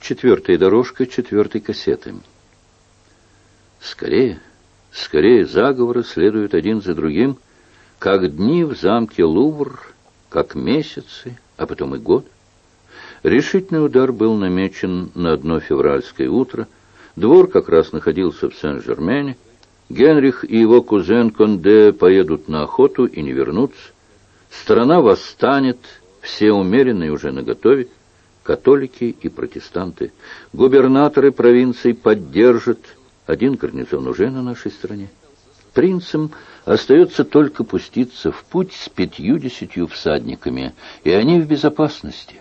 Четвертая дорожка четвертой кассеты. Скорее, скорее заговоры следуют один за другим, как дни в замке Лувр, как месяцы, а потом и год. Решительный удар был намечен на одно февральское утро. Двор как раз находился в Сен-Жермене. Генрих и его кузен Конде поедут на охоту и не вернутся. Страна восстанет, все умеренные уже наготове. Католики и протестанты. Губернаторы провинций поддержат. Один гарнизон уже на нашей стороне. Принцам остается только пуститься в путь с 50 всадниками, и они в безопасности.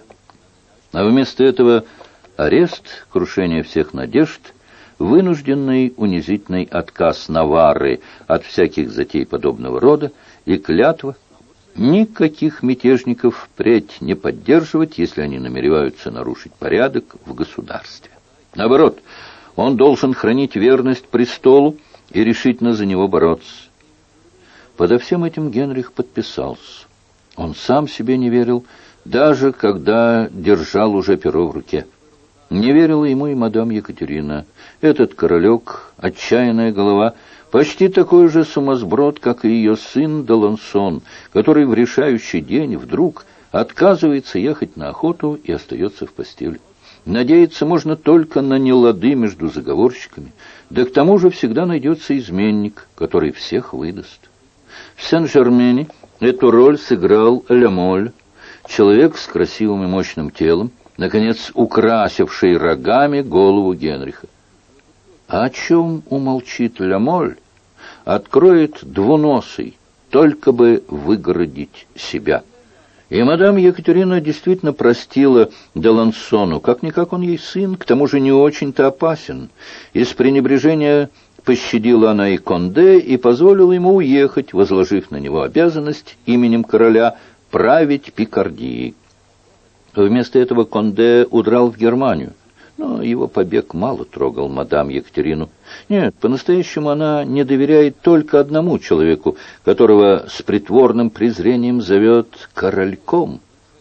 А вместо этого арест, крушение всех надежд, вынужденный унизительный отказ Наварры от всяких затей подобного рода и клятва никаких мятежников впредь не поддерживать, если они намереваются нарушить порядок в государстве. Наоборот, он должен хранить верность престолу и решительно за него бороться. Подо всем этим Генрих подписался. Он сам себе не верил, даже когда держал уже перо в руке. Не верила ему и мадам Екатерина. Этот королек, отчаянная голова, почти такой же сумасброд, как и ее сын Далансон, который в решающий день вдруг отказывается ехать на охоту и остается в постели. Надеяться можно только на нелады между заговорщиками, да к тому же всегда найдется изменник, который всех выдаст. В Сен-Жермене эту роль сыграл Ля Моль, человек с красивым и мощным телом, наконец украсивший рогами голову Генриха. А о чем умолчит Ля Моль, откроет двуносый, только бы выгородить себя. И мадам Екатерина действительно простила Далансону, как-никак он ей сын, к тому же не очень-то опасен. Из пренебрежения пощадила она и Конде и позволила ему уехать, возложив на него обязанность именем короля править Пикардией. Вместо этого Конде удрал в Германию. Но его побег мало трогал мадам Екатерину. Нет, по-настоящему она не доверяет только одному человеку, которого с притворным презрением зовет корольком.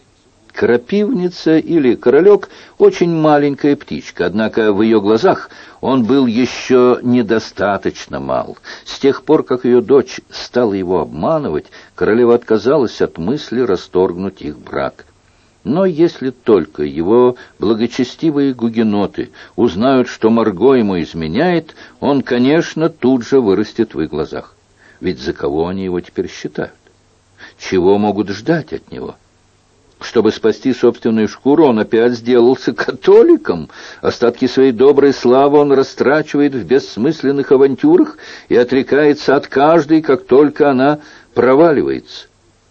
Крапивница или королек — очень маленькая птичка, однако в ее глазах он был еще недостаточно мал. С тех пор, как ее дочь стала его обманывать, королева отказалась от мысли расторгнуть их брак. Но если только его благочестивые гугеноты узнают, что Марго ему изменяет, он, конечно, тут же вырастет в их глазах. Ведь за кого они его теперь считают? Чего могут ждать от него? Чтобы спасти собственную шкуру, он опять сделался католиком. Остатки своей доброй славы он растрачивает в бессмысленных авантюрах и отрекается от каждой, как только она проваливается.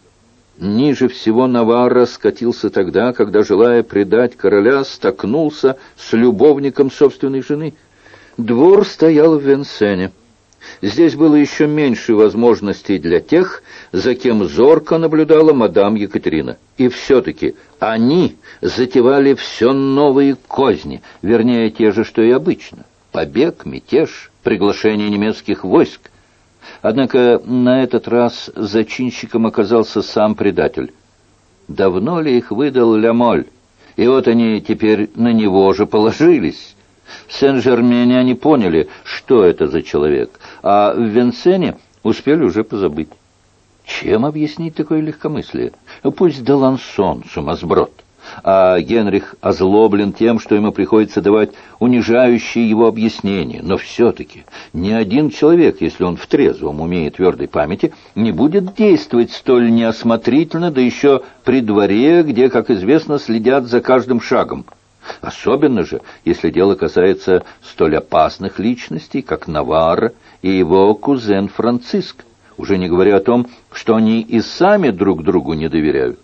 Ниже всего Наварра скатился тогда, когда, желая предать короля, столкнулся с любовником собственной жены. Двор стоял в Венсене. Здесь было еще меньше возможностей для тех, за кем зорко наблюдала мадам Екатерина. И все-таки они затевали все новые козни, вернее, те же, что и обычно. Побег, мятеж, приглашение немецких войск. Однако на этот раз зачинщиком оказался сам предатель. Давно ли их выдал Ля Моль? И вот они теперь на него же положились. В Сен-Жермене они поняли, что это за человек, а в Венсене успели уже позабыть. Чем объяснить такое легкомыслие? Пусть Далансон сумасброд, а Генрих озлоблен тем, что ему приходится давать унижающие его объяснения. Но все-таки ни один человек, если он в трезвом уме и твердой памяти, не будет действовать столь неосмотрительно, да еще при дворе, где, как известно, следят за каждым шагом. Особенно же, если дело касается столь опасных личностей, как Наварра и его кузен Франциск, уже не говоря о том, что они и сами друг другу не доверяют.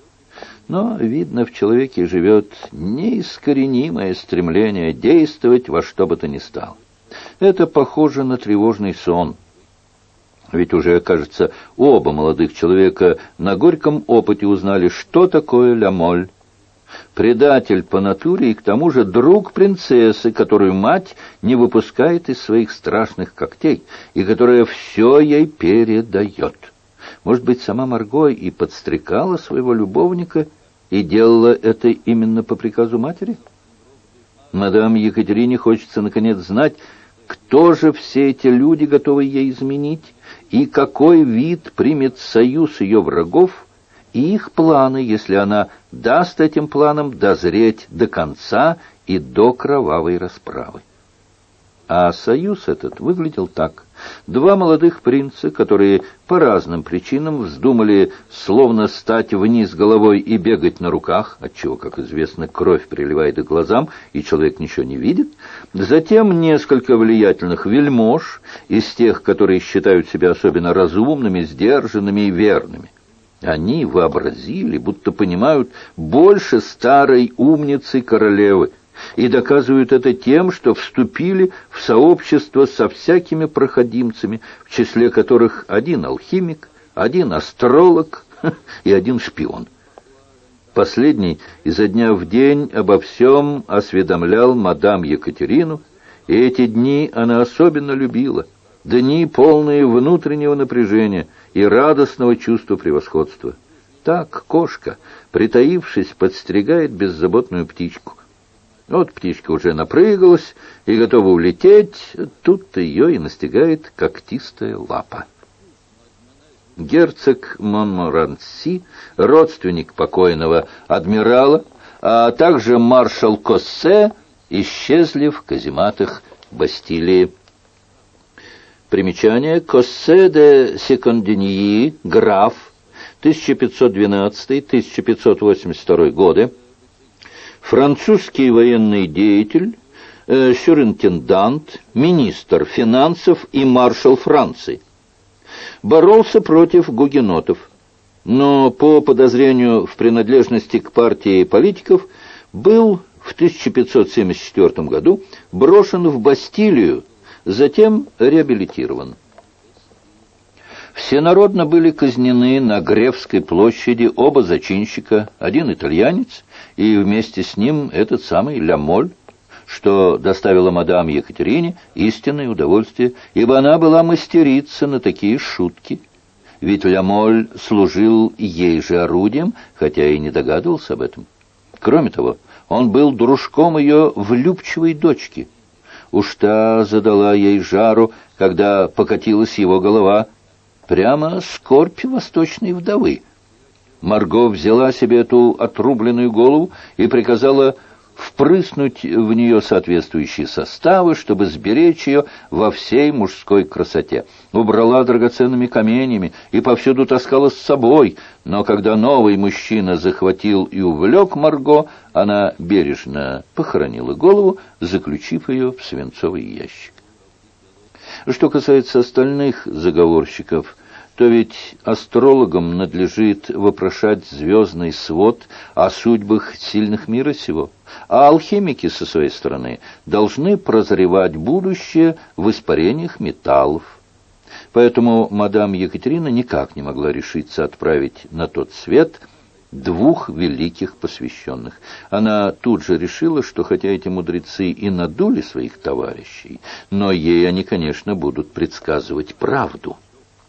Но, видно, в человеке живет неискоренимое стремление действовать во что бы то ни стало. Это похоже на тревожный сон. Ведь уже, кажется, оба молодых человека на горьком опыте узнали, что такое Ля Моль. Предатель по натуре и к тому же друг принцессы, которую мать не выпускает из своих страшных когтей и которая все ей передает. Может быть, сама Марго и подстрекала своего любовника и делала это именно по приказу матери? Мадам Екатерине хочется, наконец, знать, кто же все эти люди, готовые ей изменить, и какой вид примет союз ее врагов, и их планы, если она даст этим планам дозреть до конца и до кровавой расправы. А союз этот выглядел так. Два молодых принца, которые по разным причинам вздумали словно стать вниз головой и бегать на руках, отчего, как известно, кровь приливает к глазам, и человек ничего не видит. Затем несколько влиятельных вельмож, из тех, которые считают себя особенно разумными, сдержанными и верными. Они вообразили, будто понимают больше старой умницы королевы, и доказывают это тем, что вступили в сообщество со всякими проходимцами, в числе которых один алхимик, один астролог и один шпион. Последний изо дня в день обо всем осведомлял мадам Екатерину, и эти дни она особенно любила, дни, полные внутреннего напряжения и радостного чувства превосходства. Так кошка, притаившись, подстерегает беззаботную птичку. Вот птичка уже напрыгалась и готова улететь, тут-то ее и настигает когтистая лапа. Герцог Монморанси, родственник покойного адмирала, а также маршал Коссе исчезли в казематах Бастилии. Примечание: Коссе де Секондиньи, граф, 1512-1582 годы, французский военный деятель, сюринтендант, министр финансов и маршал Франции. Боролся против гугенотов, но по подозрению в принадлежности к партии политиков был в 1574 году брошен в Бастилию, затем реабилитирован. Всенародно были казнены на Гревской площади оба зачинщика, один итальянец и вместе с ним этот самый Ля Моль, что доставило мадам Екатерине истинное удовольствие, ибо она была мастерица на такие шутки. Ведь Ля Моль служил ей же орудием, хотя и не догадывался об этом. Кроме того, он был дружком ее влюбчивой дочки. Уж та задала ей жару, когда покатилась его голова. Прямо скорбь восточной вдовы. Марго взяла себе эту отрубленную голову и приказала впрыснуть в нее соответствующие составы, чтобы сберечь ее во всей мужской красоте. Убрала драгоценными каменями и повсюду таскала с собой, но когда новый мужчина захватил и увлек Марго, она бережно похоронила голову, заключив ее в свинцовый ящик. Что касается остальных заговорщиков, то ведь астрологам надлежит вопрошать звездный свод о судьбах сильных мира сего, а алхимики, со своей стороны, должны прозревать будущее в испарениях металлов. Поэтому мадам Екатерина никак не могла решиться отправить на тот свет двух великих посвященных. Она тут же решила, что хотя эти мудрецы и надули своих товарищей, но ей они, конечно, будут предсказывать правду.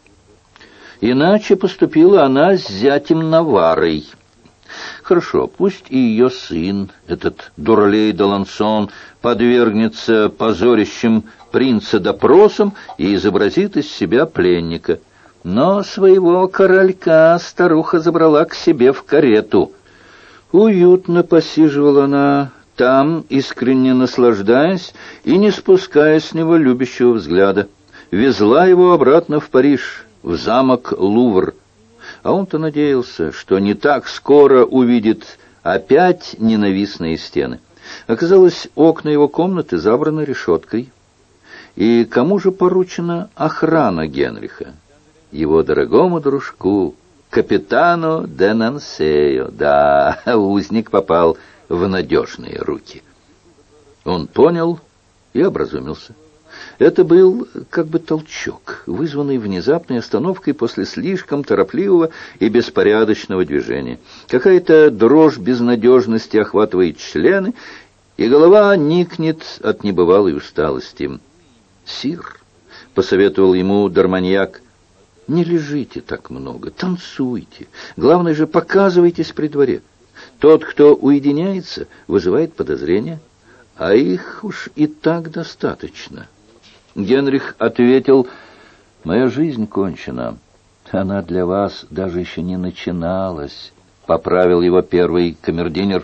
Иначе поступила она с зятем Наварой. Хорошо, пусть и ее сын, этот дуралей d'Аленçon, подвергнется позорищем принца допросам и изобразит из себя пленника. Но своего королька старуха забрала к себе в карету. Уютно посиживала она там, искренне наслаждаясь и не спуская с него любящего взгляда. Везла его обратно в Париж, в замок Лувр. А он-то надеялся, что не так скоро увидит опять ненавистные стены. Оказалось, окна его комнаты забраны решеткой. И кому же поручена охрана Генриха? Его дорогому дружку, капитану де Нансею. Да, узник попал в надежные руки. Он понял и образумился. Это был как бы толчок, вызванный внезапной остановкой после слишком торопливого и беспорядочного движения. Какая-то дрожь безнадежности охватывает члены, и голова никнет от небывалой усталости. «Сир», — посоветовал ему Дарманьяк, — «не лежите так много, танцуйте. Главное же, показывайтесь при дворе. Тот, кто уединяется, вызывает подозрения, а их уж и так достаточно. Генрих ответил: «Моя жизнь кончена. Она для вас даже еще не начиналась», — поправил его первый камердинер.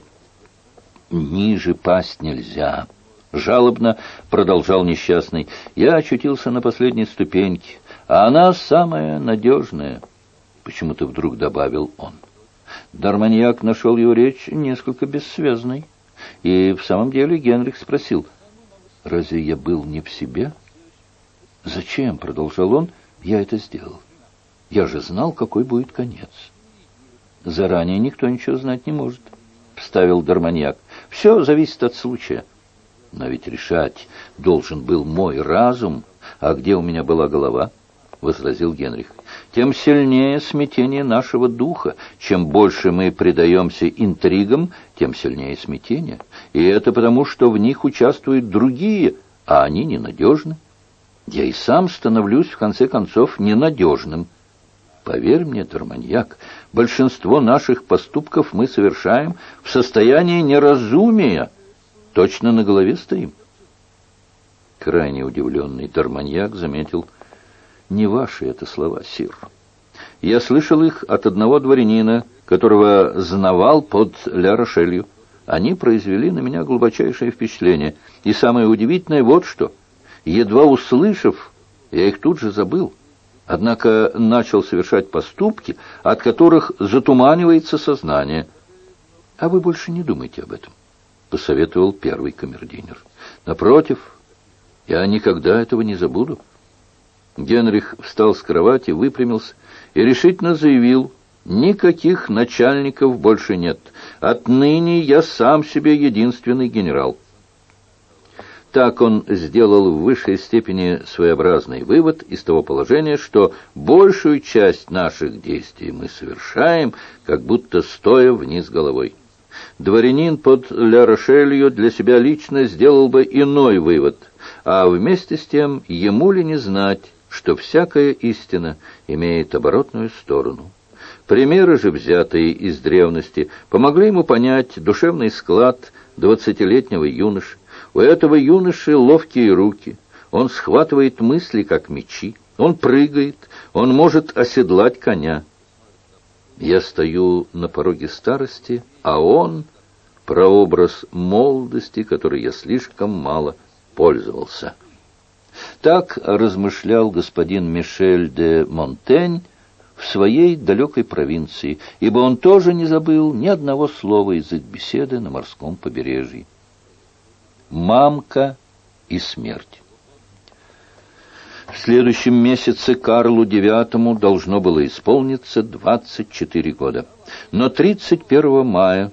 «Ниже пасть нельзя», — жалобно продолжал несчастный. «Я очутился на последней ступеньке, а она самая надежная», — почему-то вдруг добавил он. Дарманьяк нашел его речь несколько бессвязной. И в самом деле Генрих спросил: «Разве я был не в себе?» «Зачем, — продолжал он, — я это сделал? Я же знал, какой будет конец». «Заранее никто ничего знать не может», — вставил Дарманьяк. «Все зависит от случая». «Но ведь решать должен был мой разум, а где у меня была голова?» — возразил Генрих. «Тем сильнее смятение нашего духа. Чем больше мы предаемся интригам, тем сильнее смятение. И это потому, что в них участвуют другие, а они ненадежны. Я и сам становлюсь, в конце концов, ненадежным. Поверь мне, Дарманьяк, большинство наших поступков мы совершаем в состоянии неразумия. Точно на голове стоим». Крайне удивленный Дарманьяк заметил: «Не ваши это слова, сир. Я слышал их от одного дворянина, которого знавал под Ля-Рошелью. Они произвели на меня глубочайшее впечатление. И самое удивительное вот что. Едва услышав, я их тут же забыл. Однако начал совершать поступки, от которых затуманивается сознание». «А вы больше не думайте об этом», — посоветовал первый камердинер. «Напротив, я никогда этого не забуду». Генрих встал с кровати, выпрямился и решительно заявил: «Никаких начальников больше нет. Отныне я сам себе единственный генерал». Так он сделал в высшей степени своеобразный вывод из того положения, что большую часть наших действий мы совершаем, как будто стоя вниз головой. Дворянин под Ля-Рошелью для себя лично сделал бы иной вывод, а вместе с тем ему ли не знать, что всякая истина имеет оборотную сторону. Примеры же, взятые из древности, помогли ему понять душевный склад 20-летнего юноши. У этого юноши ловкие руки, он схватывает мысли, как мечи, он прыгает, он может оседлать коня. Я стою на пороге старости, а он — прообраз молодости, которой я слишком мало пользовался. Так размышлял господин Мишель де Монтень в своей далекой провинции, ибо он тоже не забыл ни одного слова из их беседы на морском побережье. Мамка и смерть. В следующем месяце Карлу IX должно было исполниться 24 года. Но 31 мая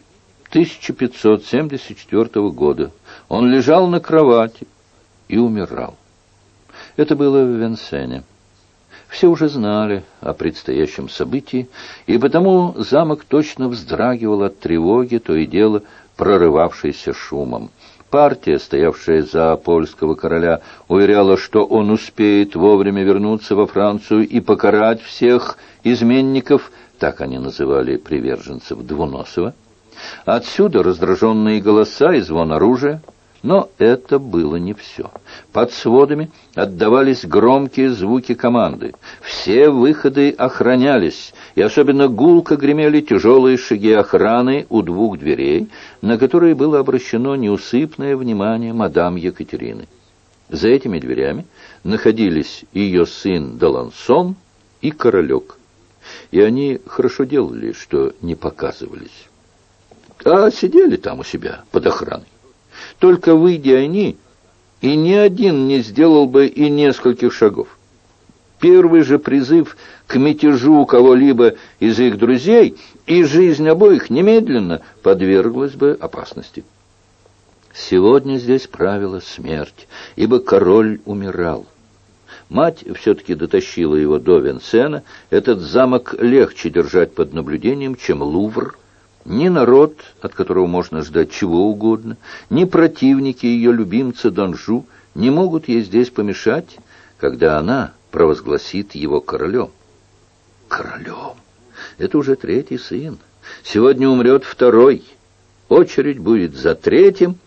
1574 года он лежал на кровати и умирал. Это было в Венсене. Все уже знали о предстоящем событии, и потому замок точно вздрагивал от тревоги, то и дело прорывавшейся шумом. Партия, стоявшая за польского короля, уверяла, что он успеет вовремя вернуться во Францию и покарать всех изменников, так они называли приверженцев Двуносова. Отсюда раздраженные голоса и звон оружия. Но это было не все. Под сводами отдавались громкие звуки команды. Все выходы охранялись, и особенно гулко гремели тяжелые шаги охраны у двух дверей, на которые было обращено неусыпное внимание мадам Екатерины. За этими дверями находились ее сын Далансон и Королек. И они хорошо делали, что не показывались, а сидели там у себя под охраной. Только выйдя они, и ни один не сделал бы и нескольких шагов. Первый же призыв к мятежу кого-либо из их друзей, и жизнь обоих немедленно подверглась бы опасности. Сегодня здесь правила смерть, ибо король умирал. Мать все-таки дотащила его до Венсена. Этот замок легче держать под наблюдением, чем Лувр. Ни народ, от которого можно ждать чего угодно, ни противники ее любимца Донжу не могут ей здесь помешать, когда она провозгласит его королем. Королем! Это уже третий сын. Сегодня умрет второй. Очередь будет за третьим,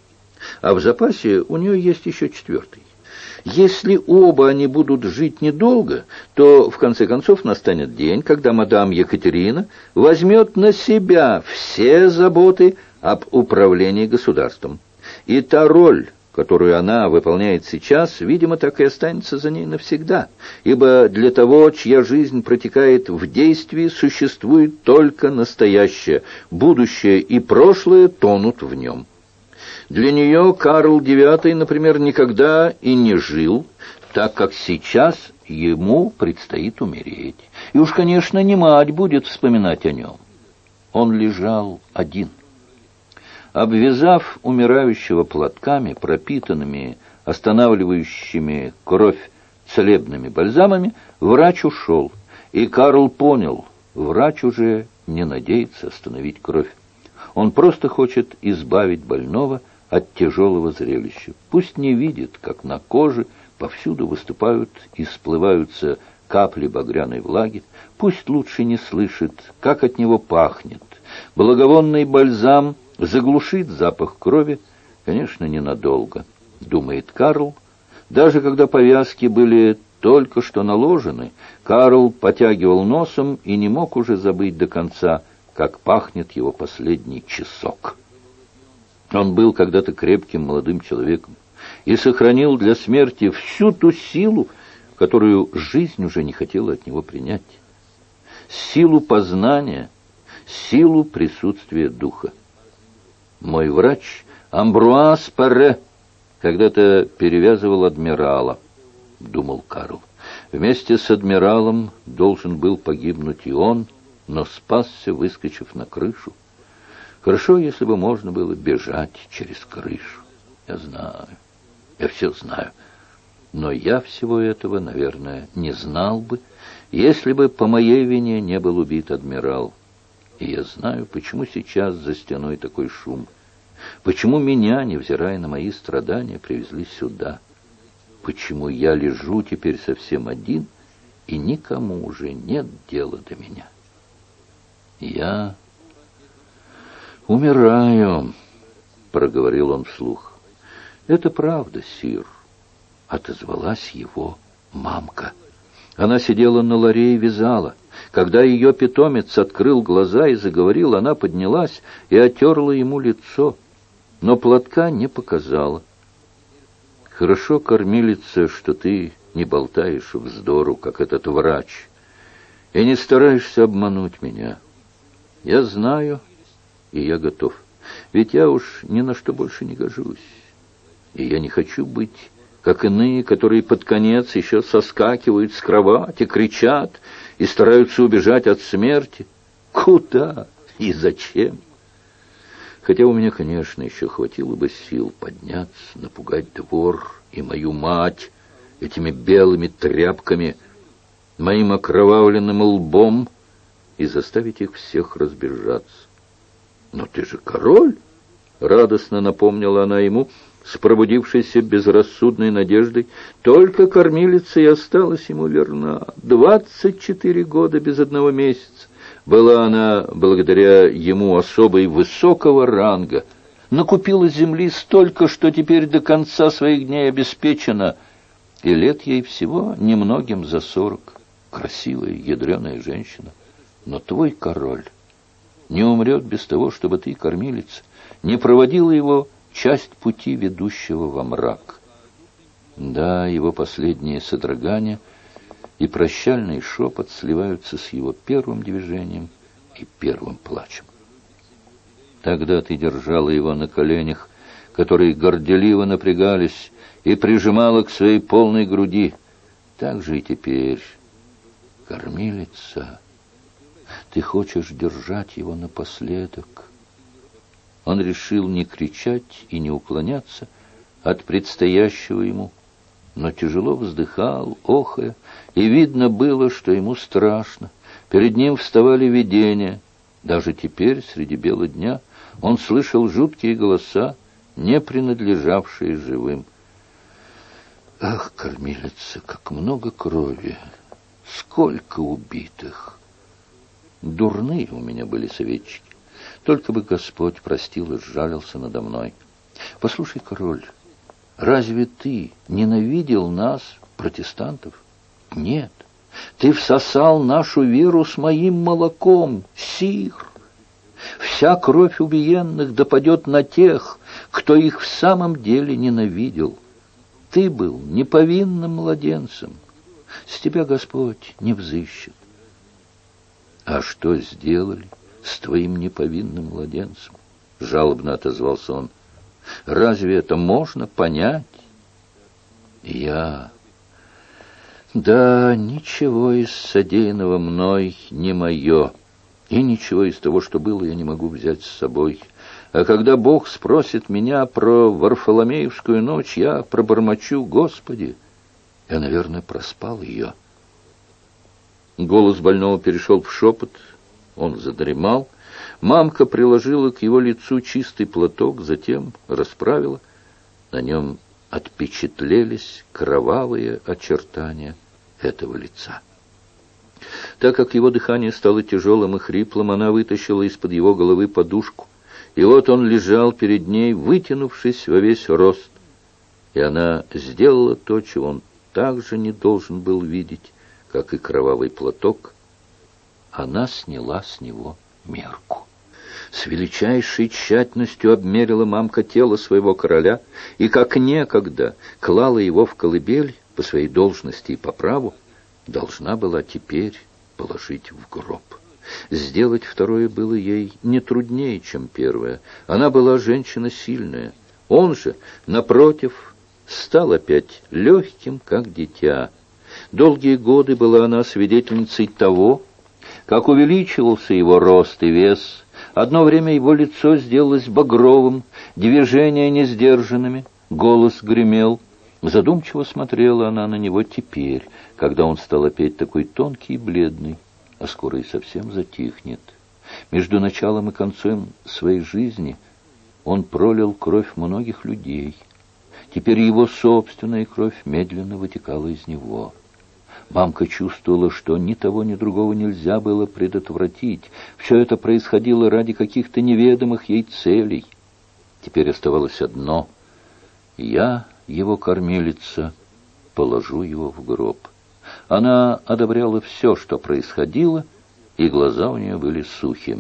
а в запасе у нее есть еще четвертый. Если оба они будут жить недолго, то, в конце концов, настанет день, когда мадам Екатерина возьмет на себя все заботы об управлении государством. И та роль, которую она выполняет сейчас, видимо, так и останется за ней навсегда, ибо для того, чья жизнь протекает в действии, существует только настоящее, будущее и прошлое тонут в нем. Для нее Карл IX, например, никогда и не жил, так как сейчас ему предстоит умереть. И уж, конечно, не мать будет вспоминать о нем. Он лежал один. Обвязав умирающего платками, пропитанными, останавливающими кровь целебными бальзамами, врач ушел. И Карл понял, врач уже не надеется остановить кровь. Он просто хочет избавить больного от тяжелого зрелища. Пусть не видит, как на коже повсюду выступают и сплываются капли багряной влаги. Пусть лучше не слышит, как от него пахнет. Благовонный бальзам заглушит запах крови, конечно, ненадолго, думает Карл. Даже когда повязки были только что наложены, Карл потягивал носом и не мог уже забыть до конца, как пахнет его последний часок. Он был когда-то крепким молодым человеком и сохранил для смерти всю ту силу, которую жизнь уже не хотела от него принять. Силу познания, силу присутствия духа. Мой врач Амбруаз Паре когда-то перевязывал адмирала, думал Карл. Вместе с адмиралом должен был погибнуть и он, но спасся, выскочив на крышу. Хорошо, если бы можно было бежать через крышу. Я знаю, я все знаю. Но я всего этого, наверное, не знал бы, если бы по моей вине не был убит адмирал. И я знаю, почему сейчас за стеной такой шум. Почему меня, невзирая на мои страдания, привезли сюда. Почему я лежу теперь совсем один, и никому уже нет дела до меня. Я умираю, проговорил он вслух. Это правда, сир, отозвалась его мамка. Она сидела на ларе и вязала. Когда ее питомец открыл глаза и заговорил, она поднялась и отерла ему лицо, но платка не показала. Хорошо, кормилица, что ты не болтаешь вздору, как этот врач, и не стараешься обмануть меня. Я знаю, и я готов. Ведь я уж ни на что больше не гожусь. И я не хочу быть, как иные, которые под конец еще соскакивают с кровати, кричат и стараются убежать от смерти. Куда и зачем? Хотя у меня, конечно, еще хватило бы сил подняться, напугать двор и мою мать этими белыми тряпками, моим окровавленным лбом, и заставить их всех разбежаться. «Но ты же король!» — радостно напомнила она ему, с пробудившейся безрассудной надеждой. Только кормилица и осталась ему верна. 24 года без одного месяца была она, благодаря ему, особой высокого ранга. Накупила земли столько, что теперь до конца своих дней обеспечена, и лет ей всего немногим за 40. Красивая, ядреная женщина. Но твой король не умрет без того, чтобы ты, кормилица, не проводила его часть пути, ведущего во мрак. Да, его последние содрогания и прощальный шепот сливаются с его первым движением и первым плачем. Тогда ты держала его на коленях, которые горделиво напрягались, и прижимала к своей полной груди. Так же и теперь, кормилица, ты хочешь держать его напоследок. Он решил не кричать и не уклоняться от предстоящего ему, но тяжело вздыхал, охая, и видно было, что ему страшно. Перед ним вставали видения. Даже теперь, среди бела дня, он слышал жуткие голоса, не принадлежавшие живым. Ах, кормилица, как много крови! Сколько убитых! Дурные у меня были советчики. Только бы Господь простил и сжалился надо мной. Послушай, король, разве ты ненавидел нас, протестантов? Нет. Ты всосал нашу веру с моим молоком, сир. Вся кровь убиенных допадет на тех, кто их в самом деле ненавидел. Ты был неповинным младенцем. С тебя Господь не взыщет. А что сделали с твоим неповинным младенцем? Жалобно отозвался он. Разве это можно понять? Да, ничего из содеянного мной не мое, и ничего из того, что было, я не могу взять с собой. А когда Бог спросит меня про Варфоломеевскую ночь, я пробормочу: Господи, я, наверное, проспал ее. Голос больного перешел в шепот, он задремал. Мамка приложила к его лицу чистый платок, затем расправила. На нем отпечатлелись кровавые очертания этого лица. Так как его дыхание стало тяжелым и хриплым, она вытащила из-под его головы подушку. И вот он лежал перед ней, вытянувшись во весь рост. И она сделала то, чего он также не должен был видеть, как и кровавый платок. Она сняла с него мерку. С величайшей тщательностью обмерила мамка тело своего короля и, как некогда, клала его в колыбель по своей должности и по праву, должна была теперь положить в гроб. Сделать второе было ей не труднее, чем первое. Она была женщина сильная. Он же, напротив, стал опять легким, как дитя. Долгие годы была она свидетельницей того, как увеличивался его рост и вес. Одно время его лицо сделалось багровым, движения несдержанными, голос гремел. Задумчиво смотрела она на него теперь, когда он стал опять такой тонкий и бледный, а скоро и совсем затихнет. Между началом и концом своей жизни он пролил кровь многих людей. Теперь его собственная кровь медленно вытекала из него. Мамка чувствовала, что ни того, ни другого нельзя было предотвратить. Все это происходило ради каких-то неведомых ей целей. Теперь оставалось одно: я, его кормилица, положу его в гроб. Она одобряла все, что происходило, и глаза у нее были сухи.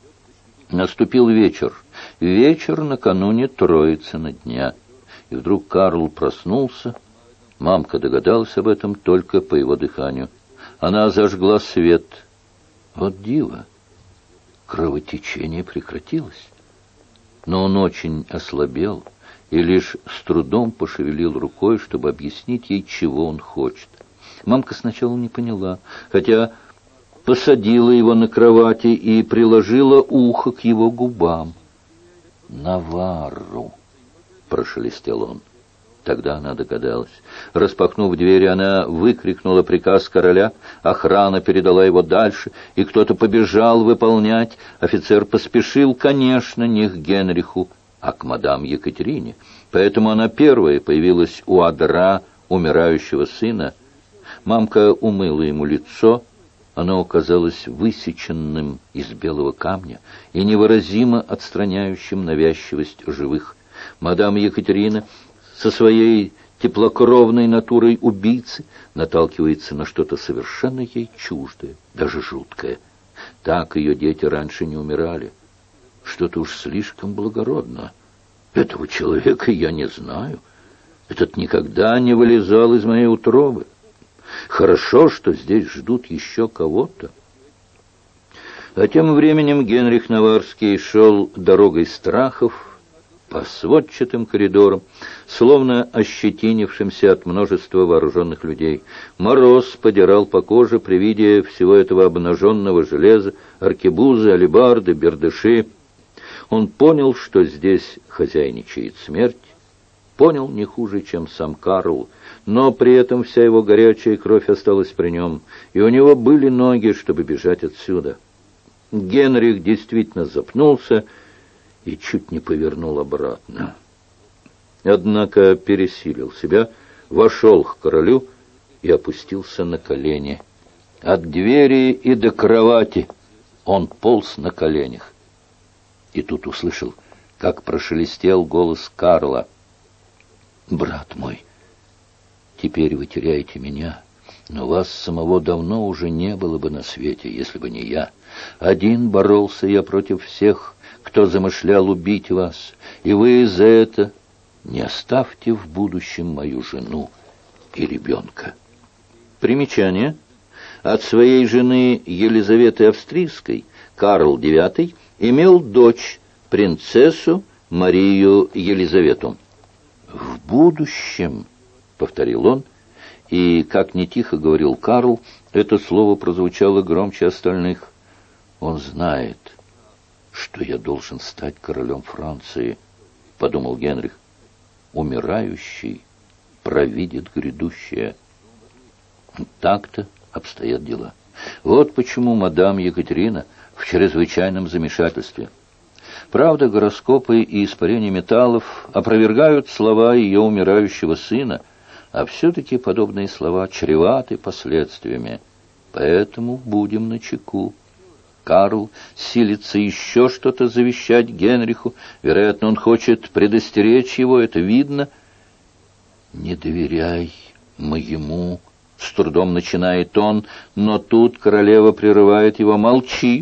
Наступил вечер накануне Троицына дня, и вдруг Карл проснулся. Мамка догадалась об этом только по его дыханию. Она зажгла свет. Вот диво! Кровотечение прекратилось. Но он очень ослабел и лишь с трудом пошевелил рукой, чтобы объяснить ей, чего он хочет. Мамка сначала не поняла, хотя посадила его на кровати и приложила ухо к его губам. «Наварру!» — прошелестел он. Тогда она догадалась. Распахнув двери, она выкрикнула приказ короля. Охрана передала его дальше, и кто-то побежал выполнять. Офицер поспешил, конечно, не к Генриху, а к мадам Екатерине. Поэтому она первая появилась у одра умирающего сына. Мамка умыла ему лицо. Оно оказалось высеченным из белого камня и невыразимо отстраняющим навязчивость живых. Мадам Екатерина со своей теплокровной натурой убийцы наталкивается на что-то совершенно ей чуждое, даже жуткое. Так ее дети раньше не умирали. Что-то уж слишком благородно. Этого человека я не знаю. Этот никогда не вылезал из моей утробы. Хорошо, что здесь ждут еще кого-то. А тем временем Генрих Наварский шел дорогой страхов, по сводчатым коридорам, словно ощетинившимся от множества вооруженных людей. Мороз подирал по коже при виде всего этого обнаженного железа, аркебузы, алебарды, бердыши. Он понял, что здесь хозяйничает смерть, понял не хуже, чем сам Карл, но при этом вся его горячая кровь осталась при нем, и у него были ноги, чтобы бежать отсюда. Генрих действительно запнулся и чуть не повернул обратно. Однако пересилил себя, вошел к королю и опустился на колени. От двери и до кровати он полз на коленях. И тут услышал как прошелестел голос Карла. «Брат мой, теперь вы теряете меня, но вас самого давно уже не было бы на свете, если бы не я. Один боролся я против всех, кто замышлял убить вас, и вы за это не оставьте в будущем мою жену и ребенка». Примечание. От своей жены Елизаветы Австрийской Карл IX имел дочь, принцессу Марию Елизавету. «В будущем», — повторил он, и, как не тихо говорил Карл, это слово прозвучало громче остальных. «Он знает, что я должен стать королем Франции», — подумал Генрих. «Умирающий провидит грядущее». Так-то обстоят дела. Вот почему мадам Екатерина в чрезвычайном замешательстве. Правда, гороскопы и испарение металлов опровергают слова ее умирающего сына, а все-таки подобные слова чреваты последствиями. Поэтому будем начеку. Карл силится еще что-то завещать Генриху. Вероятно, он хочет предостеречь его, это видно. «Не доверяй моему», — с трудом начинает он, но тут королева прерывает его: «Молчи!»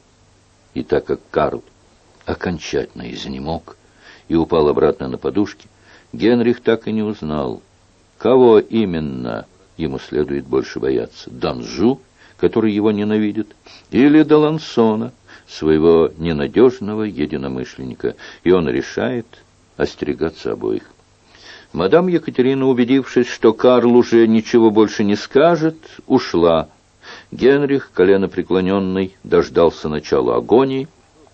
И так как Карл окончательно изнемог и упал обратно на подушки, Генрих так и не узнал, кого именно ему следует больше бояться: Данжу, который его ненавидит, или Далансона, своего ненадежного единомышленника, и он решает остерегаться обоих. Мадам Екатерина, убедившись, что Карл уже ничего больше не скажет, ушла. Генрих, коленопреклоненный, дождался начала агонии.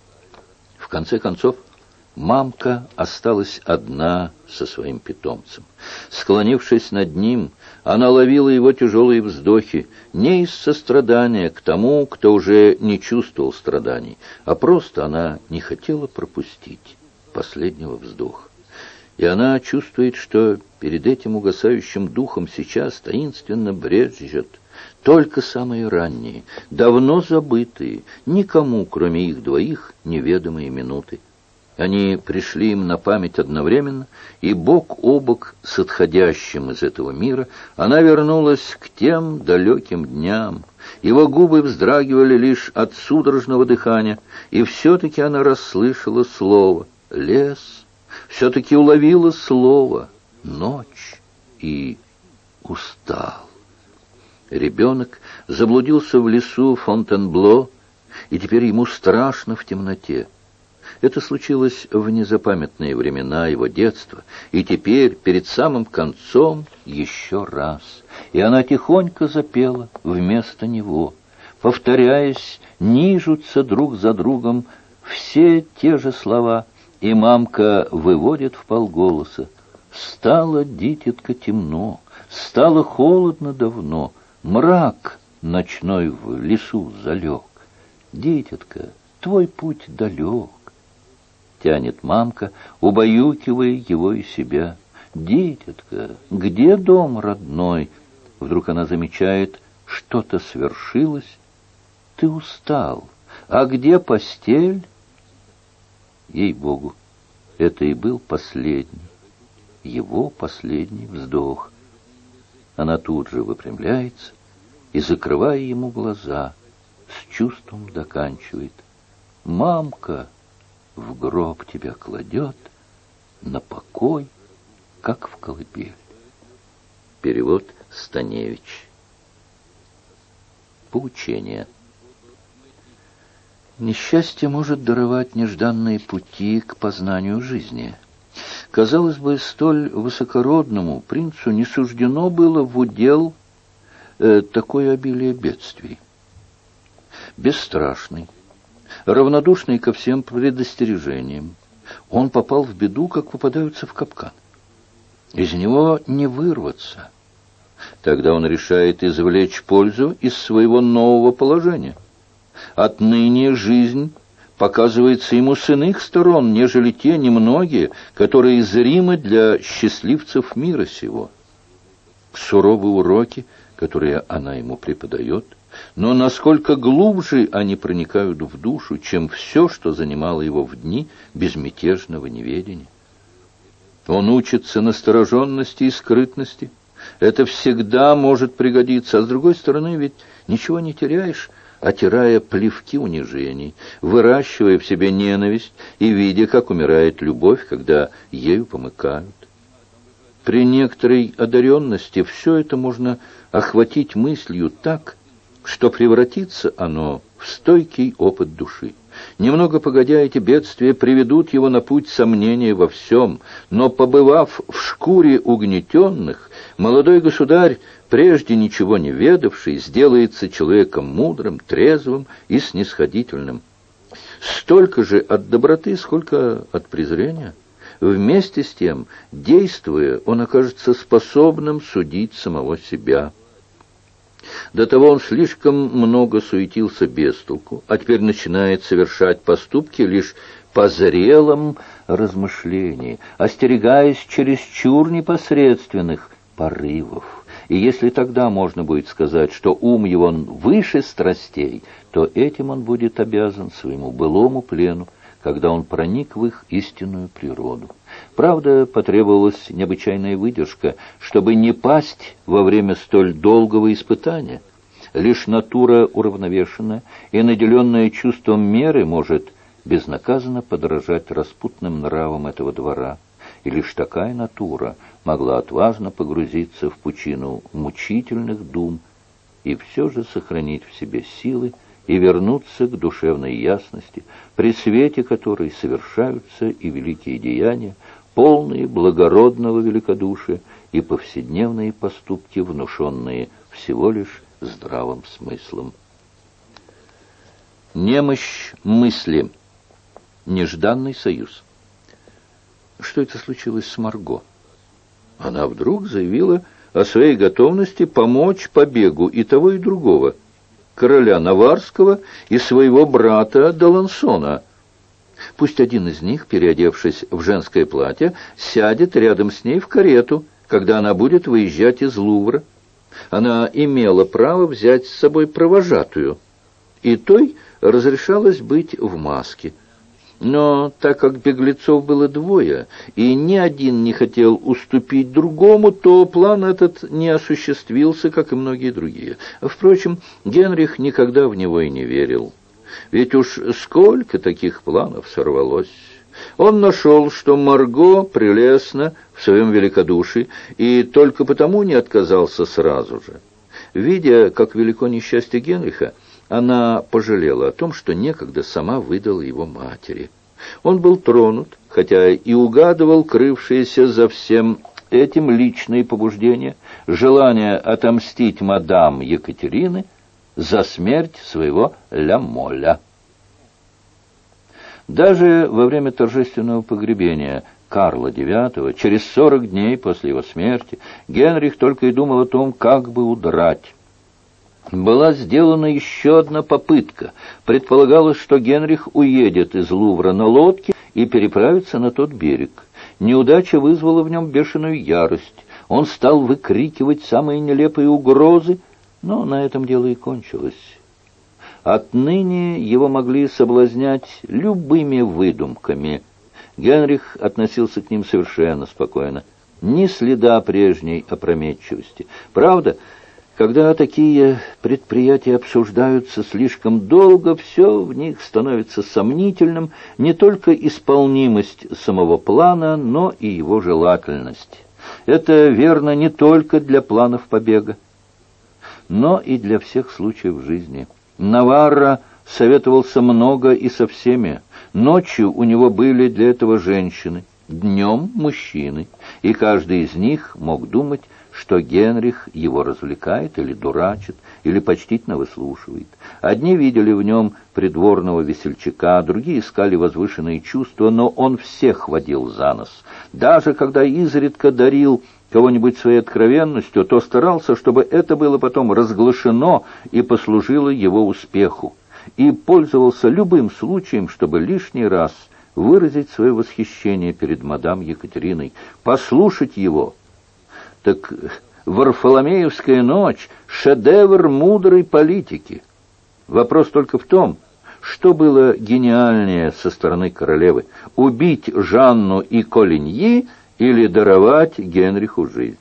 В конце концов, мамка осталась одна со своим питомцем. Склонившись над ним, она ловила его тяжелые вздохи, не из сострадания к тому, кто уже не чувствовал страданий, а просто она не хотела пропустить последнего вздоха. И она чувствует, что перед этим угасающим духом сейчас таинственно брежет только самые ранние, давно забытые, никому, кроме их двоих, неведомые минуты. Они пришли им на память одновременно, и бок о бок с отходящим из этого мира она вернулась к тем далеким дням. Его губы вздрагивали лишь от судорожного дыхания, и все-таки она расслышала слово «лес», все-таки уловила слово «ночь» и «устал». Ребенок заблудился в лесу Фонтенбло, и теперь ему страшно в темноте. Это случилось в незапамятные времена его детства, и теперь, перед самым концом, еще раз. И она тихонько запела вместо него. Повторяясь, нижутся друг за другом все те же слова, и мамка выводит вполголоса: «Стало, дитятка, темно, стало холодно давно, мрак ночной в лесу залег. Дитятка, твой путь далек». Тянет мамка, убаюкивая его и себя. «Дитятка, где дом родной?» Вдруг она замечает, что-то свершилось. «Ты устал. А где постель?» Ей-богу, это и был последний, его последний вздох. Она тут же выпрямляется и, закрывая ему глаза, с чувством доканчивает: «Мамка в гроб тебя кладет, на покой, как в колыбель». Перевод Станевич. Поучение. Несчастье может даровать нежданные пути к познанию жизни. Казалось бы, столь высокородному принцу не суждено было в удел такое обилие бедствий. Бесстрашный, равнодушный ко всем предостережениям, он попал в беду, как попадаются в капкан. Из него не вырваться. Тогда он решает извлечь пользу из своего нового положения. Отныне жизнь показывается ему с иных сторон, нежели те немногие, которые зримы для счастливцев мира сего. Суровые уроки, которые она ему преподает, но насколько глубже они проникают в душу, чем все, что занимало его в дни безмятежного неведения. Он учится настороженности и скрытности. Это всегда может пригодиться, а с другой стороны, ведь ничего не теряешь, отирая плевки унижений, выращивая в себе ненависть и видя, как умирает любовь, когда ею помыкают. При некоторой одаренности все это можно охватить мыслью так, что превратится оно в стойкий опыт души. Немного погодя, эти бедствия приведут его на путь сомнения во всем, но, побывав в шкуре угнетенных, молодой государь, прежде ничего не ведавший, сделается человеком мудрым, трезвым и снисходительным. Столько же от доброты, сколько от презрения. Вместе с тем, действуя, он окажется способным судить самого себя. До того он слишком много суетился без толку, а теперь начинает совершать поступки лишь по зрелом размышлении, остерегаясь чересчур непосредственных порывов. И если тогда можно будет сказать, что ум его выше страстей, то этим он будет обязан своему былому плену, когда он проник в их истинную природу. Правда, потребовалась необычайная выдержка, чтобы не пасть во время столь долгого испытания. Лишь натура уравновешенная и наделенная чувством меры может безнаказанно подражать распутным нравам этого двора. И лишь такая натура могла отважно погрузиться в пучину мучительных дум и все же сохранить в себе силы и вернуться к душевной ясности, при свете которой совершаются и великие деяния, полные благородного великодушия и повседневные поступки, внушенные всего лишь здравым смыслом. Немощь мысли. Нежданный союз. Что это случилось с Марго? Она вдруг заявила о своей готовности помочь побегу и того, и другого, короля Наварского и своего брата d'Аленçона. Пусть один из них, переодевшись в женское платье, сядет рядом с ней в карету, когда она будет выезжать из Лувра. Она имела право взять с собой провожатую, и той разрешалось быть в маске. Но так как беглецов было двое, и ни один не хотел уступить другому, то план этот не осуществился, как и многие другие. Впрочем, Генрих никогда в него и не верил. Ведь уж сколько таких планов сорвалось. Он нашел, что Марго прелестна в своем великодушии, и только потому не отказался сразу же. Видя, как велико несчастье Генриха, она пожалела о том, что некогда сама выдала его матери. Он был тронут, хотя и угадывал крывшееся за всем этим личные побуждения, желание отомстить мадам Екатерины за смерть своего Ля-Моля. Даже во время торжественного погребения Карла IX, через 40 дней после его смерти, Генрих только и думал о том, как бы удрать. Была сделана еще одна попытка. Предполагалось, что Генрих уедет из Лувра на лодке и переправится на тот берег. Неудача вызвала в нем бешеную ярость. Он стал выкрикивать самые нелепые угрозы, но на этом дело и кончилось. Отныне его могли соблазнять любыми выдумками. Генрих относился к ним совершенно спокойно. Ни следа прежней опрометчивости. Правда, когда такие предприятия обсуждаются слишком долго, все в них становится сомнительным, не только исполнимость самого плана, но и его желательность. Это верно не только для планов побега, но и для всех случаев жизни. Наварро советовался много и со всеми. Ночью у него были для этого женщины, днем мужчины, и каждый из них мог думать, что Генрих его развлекает или дурачит, или почтительно выслушивает. Одни видели в нем придворного весельчака, другие искали возвышенные чувства, но он всех водил за нос. Даже когда изредка дарил кого-нибудь своей откровенностью, то старался, чтобы это было потом разглашено и послужило его успеху, и пользовался любым случаем, чтобы лишний раз выразить свое восхищение перед мадам Екатериной, послушать его. Так Варфоломеевская ночь — шедевр мудрой политики. Вопрос только в том, что было гениальнее со стороны королевы — убить Жанну и Колиньи или даровать Генриху жизнь.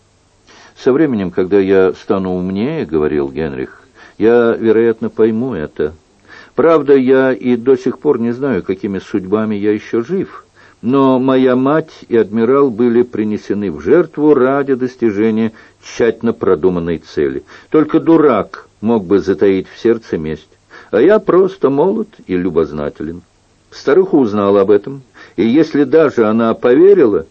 «Со временем, когда я стану умнее, — говорил Генрих, — я, вероятно, пойму это. Правда, я и до сих пор не знаю, какими судьбами я еще жив, но моя мать и адмирал были принесены в жертву ради достижения тщательно продуманной цели. Только дурак мог бы затаить в сердце месть, а я просто молод и любознателен. Старуха узнала об этом, и если даже она поверила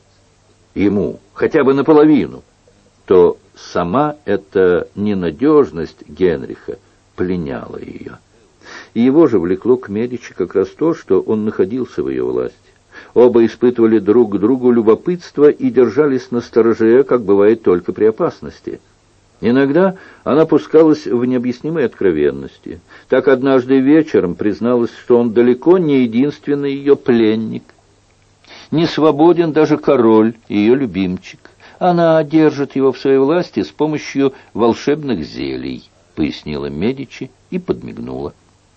ему хотя бы наполовину, то сама эта ненадежность Генриха пленяла ее. И его же влекло к Медичи как раз то, что он находился в ее власти. Оба испытывали друг к другу любопытство и держались настороже, как бывает только при опасности. Иногда она пускалась в необъяснимые откровенности. Так однажды вечером призналась, что он далеко не единственный ее пленник. Не свободен даже король, ее любимчик. Она держит его в своей власти с помощью волшебных зелий, пояснила Медичи и подмигнула.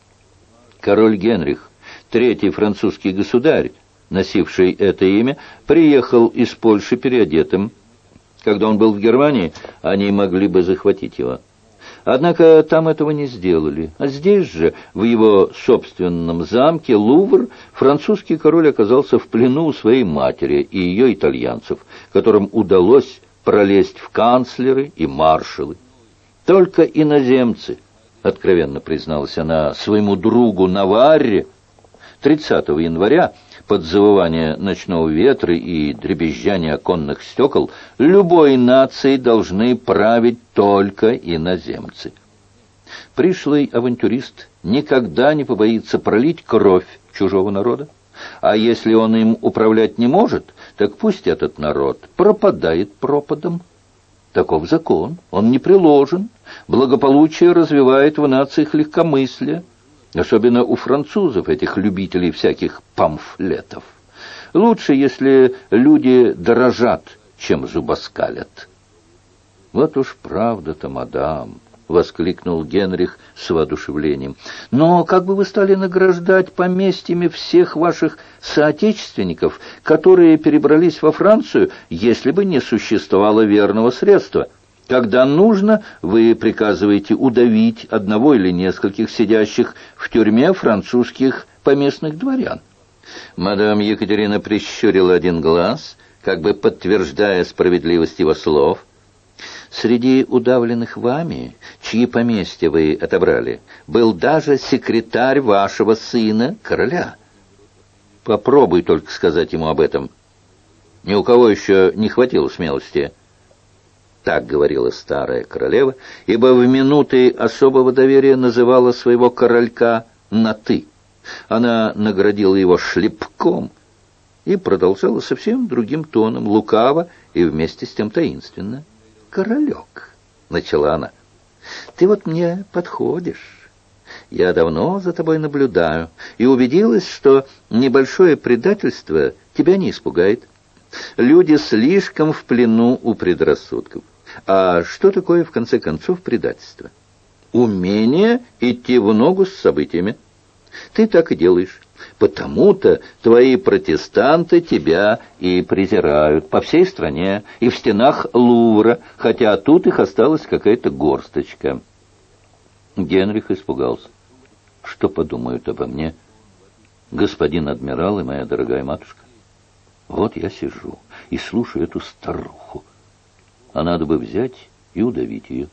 Король Генрих, третий французский государь, носивший это имя, приехал из Польши переодетым. Когда он был в Германии, они могли бы захватить его. Однако там этого не сделали. А здесь же, в его собственном замке Лувр, французский король оказался в плену у своей матери и ее итальянцев, которым удалось пролезть в канцлеры и маршалы. Только иноземцы, откровенно призналась она своему другу Наварре, 30 января, под завывание ночного ветра и дребезжание оконных стекол, любой нацией должны править только иноземцы. Пришлый авантюрист никогда не побоится пролить кровь чужого народа, а если он им управлять не может, так пусть этот народ пропадает пропадом. Таков закон, он не приложен. Благополучие развивает в нациях легкомыслие, особенно у французов, этих любителей всяких памфлетов. Лучше, если люди дорожат, чем зубоскалят. Вот уж правда-то, мадам, — воскликнул Генрих с воодушевлением. Но как бы вы стали награждать поместьями всех ваших соотечественников, которые перебрались во Францию, если бы не существовало верного средства? Когда нужно, вы приказываете удавить одного или нескольких сидящих в тюрьме французских поместных дворян. Мадам Екатерина прищурила один глаз, как бы подтверждая справедливость его слов. Среди удавленных вами, чьи поместья вы отобрали, был даже секретарь вашего сына, короля. Попробуй только сказать ему об этом. Ни у кого еще не хватило смелости. Так говорила старая королева, ибо в минуты особого доверия называла своего королька на «ты». Она наградила его шлепком и продолжала совсем другим тоном, лукаво и вместе с тем таинственно. «Королек», — начала она, — «ты вот мне подходишь. Я давно за тобой наблюдаю и убедилась, что небольшое предательство тебя не испугает. Люди слишком в плену у предрассудков. А что такое, в конце концов, предательство? Умение идти в ногу с событиями. Ты так и делаешь. Потому-то твои протестанты тебя и презирают по всей стране и в стенах Лувра, хотя тут их осталась какая-то горсточка». Генрих испугался. Что подумают обо мне господин адмирал и моя дорогая матушка? Вот я сижу и слушаю эту старуху. А надо бы взять и удавить ее.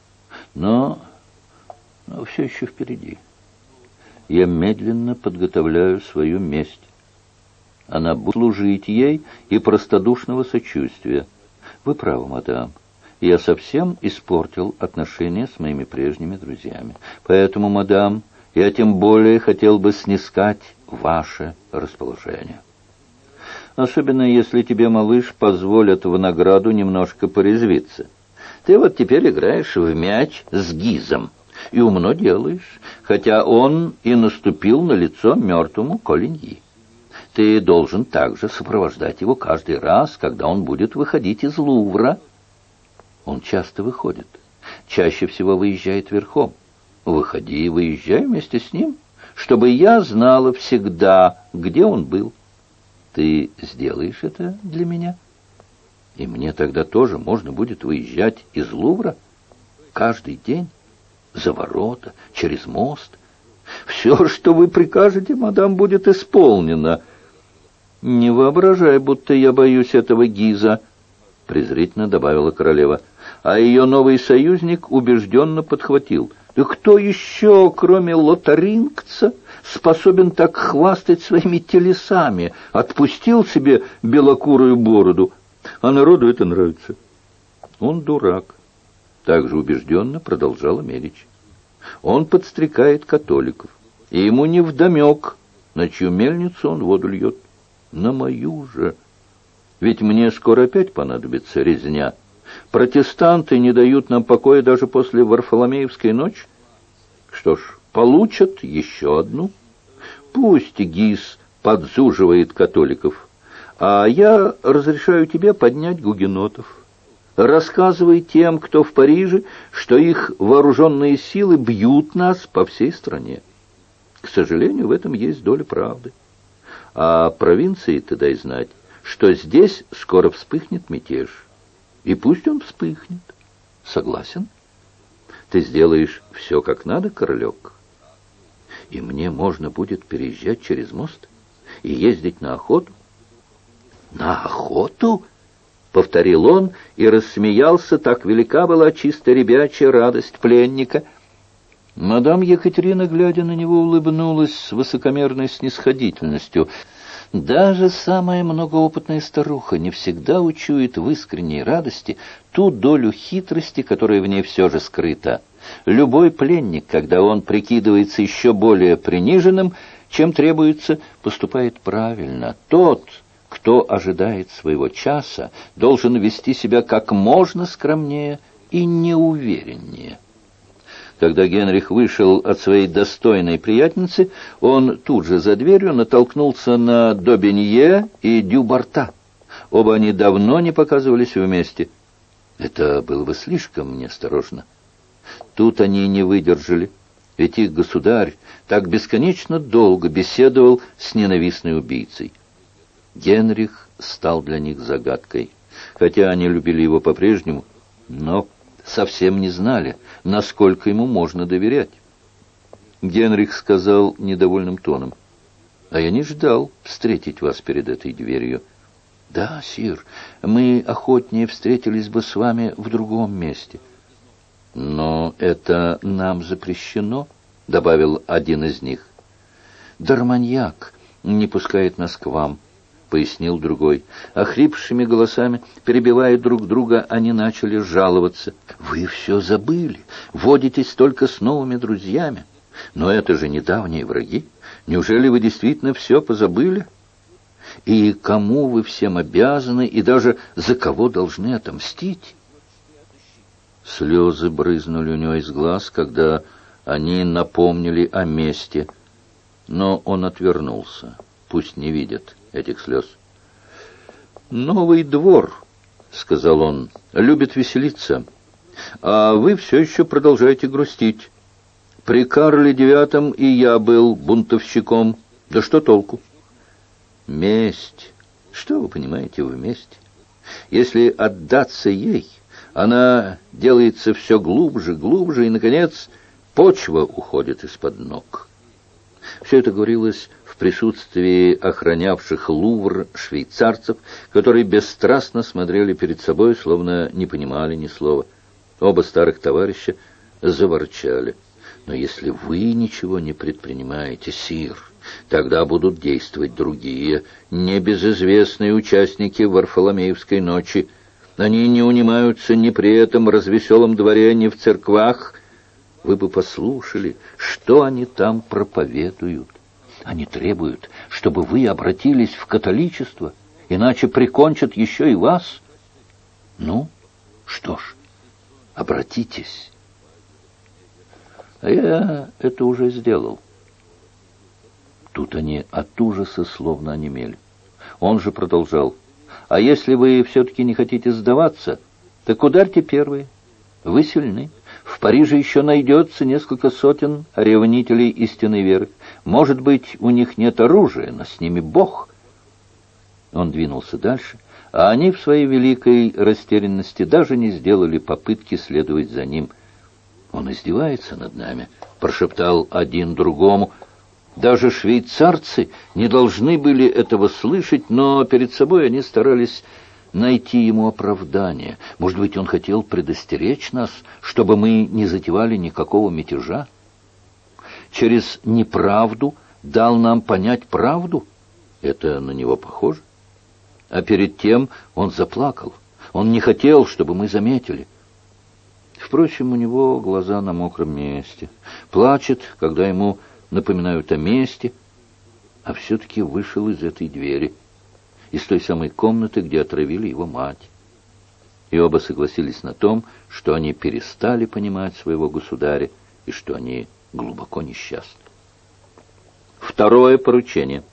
Но все еще впереди. Я медленно подготовляю свою месть. Она будет служить ей и простодушного сочувствия. Вы правы, мадам. Я совсем испортил отношения с моими прежними друзьями. Поэтому, мадам, я тем более хотел бы снискать ваше расположение. Особенно, если тебе, малыш, позволят в награду немножко порезвиться. Ты вот теперь играешь в мяч с Гизом и умно делаешь, хотя он и наступил на лицо мертвому Колиньи. Ты должен также сопровождать его каждый раз, когда он будет выходить из Лувра. Он часто выходит. Чаще всего выезжает верхом. Выходи и выезжай вместе с ним, чтобы я знала всегда, где он был. Ты сделаешь это для меня? И мне тогда тоже можно будет выезжать из Лувра каждый день, за ворота, через мост. Все, что вы прикажете, мадам, будет исполнено. Не воображай, будто я боюсь этого Гиза, презрительно добавила королева. А ее новый союзник убежденно подхватил. Да кто еще, кроме лотарингца, способен так хвастать своими телесами? Отпустил себе белокурую бороду, а народу это нравится. Он дурак, также убежденно продолжала Медичи. Он подстрекает католиков, и ему невдомек, на чью мельницу он воду льет. На мою же. Ведь мне скоро опять понадобится резня. Протестанты не дают нам покоя даже после Варфоломеевской ночи. Что ж, получат еще одну. Пусть Гиз подзуживает католиков, а я разрешаю тебе поднять гугенотов. Рассказывай тем, кто в Париже, что их вооруженные силы бьют нас по всей стране. К сожалению, в этом есть доля правды. А провинции ты дай знать, что здесь скоро вспыхнет мятеж. И пусть он вспыхнет. Согласен? Ты сделаешь все как надо, королек? И мне можно будет переезжать через мост и ездить на охоту? На охоту? Повторил он и рассмеялся, так велика была чисто ребячья радость пленника. Мадам Екатерина, глядя на него, улыбнулась с высокомерной снисходительностью. Даже самая многоопытная старуха не всегда учует в искренней радости ту долю хитрости, которая в ней все же скрыта. Любой пленник, когда он прикидывается еще более приниженным, чем требуется, поступает правильно. Тот, кто ожидает своего часа, должен вести себя как можно скромнее и неувереннее. Когда Генрих вышел от своей достойной приятельницы, он тут же за дверью натолкнулся на Добенье и Дюбарта. Оба они давно не показывались вместе. Это было бы слишком неосторожно. Тут они не выдержали, ведь их государь так бесконечно долго беседовал с ненавистной убийцей. Генрих стал для них загадкой. Хотя они любили его по-прежнему, но совсем не знали, насколько ему можно доверять. Генрих сказал недовольным тоном: «А я не ждал встретить вас перед этой дверью». «Да, сир, мы охотнее встретились бы с вами в другом месте». «Но это нам запрещено», — добавил один из них. «Дарманьяк не пускает нас к вам», — пояснил другой. Охрипшими голосами, перебивая друг друга, они начали жаловаться. «Вы все забыли, водитесь только с новыми друзьями. Но это же недавние враги. Неужели вы действительно все позабыли? И кому вы всем обязаны, и даже за кого должны отомстить?» Слезы брызнули у него из глаз, когда они напомнили о мести. Но он отвернулся. Пусть не видят этих слез. «Новый двор, — сказал он, — любит веселиться, а вы все еще продолжаете грустить. При Карле IX и я был бунтовщиком. Да что толку? Месть. Что вы понимаете в мести? Если отдаться ей, она делается все глубже, глубже, и, наконец, почва уходит из-под ног». Все это говорилось в присутствии охранявших Лувр швейцарцев, которые бесстрастно смотрели перед собой, словно не понимали ни слова. Оба старых товарища заворчали. «Но если вы ничего не предпринимаете, сир, тогда будут действовать другие, небезызвестные участники Варфоломеевской ночи. Они не унимаются ни при этом развеселом дворе, ни в церквах. Вы бы послушали, что они там проповедуют. Они требуют, чтобы вы обратились в католичество, иначе прикончат еще и вас. Ну, что ж, обратитесь». А я это уже сделал. Тут они от ужаса словно онемели. Он же продолжал: «А если вы все-таки не хотите сдаваться, Так ударьте первые. Вы сильны. В Париже еще найдется несколько сотен ревнителей истинной веры. Может быть, у них нет оружия, но с ними Бог». Он двинулся дальше, а они в своей великой растерянности даже не сделали попытки следовать за ним. «Он издевается над нами», — прошептал один другому. Даже швейцарцы не должны были этого слышать, но перед собой они старались найти ему оправдание. Может быть, он хотел предостеречь нас, чтобы мы не затевали никакого мятежа? Через неправду дал нам понять правду? Это на него похоже? А перед тем он заплакал. Он не хотел, чтобы мы заметили. Впрочем, у него глаза на мокром месте. Плачет, когда ему напоминают о мести, а все-таки вышел из этой двери, из той самой комнаты, где отравили его мать. И оба согласились на том, что они перестали понимать своего государя и что они глубоко несчастны. Второе поручение.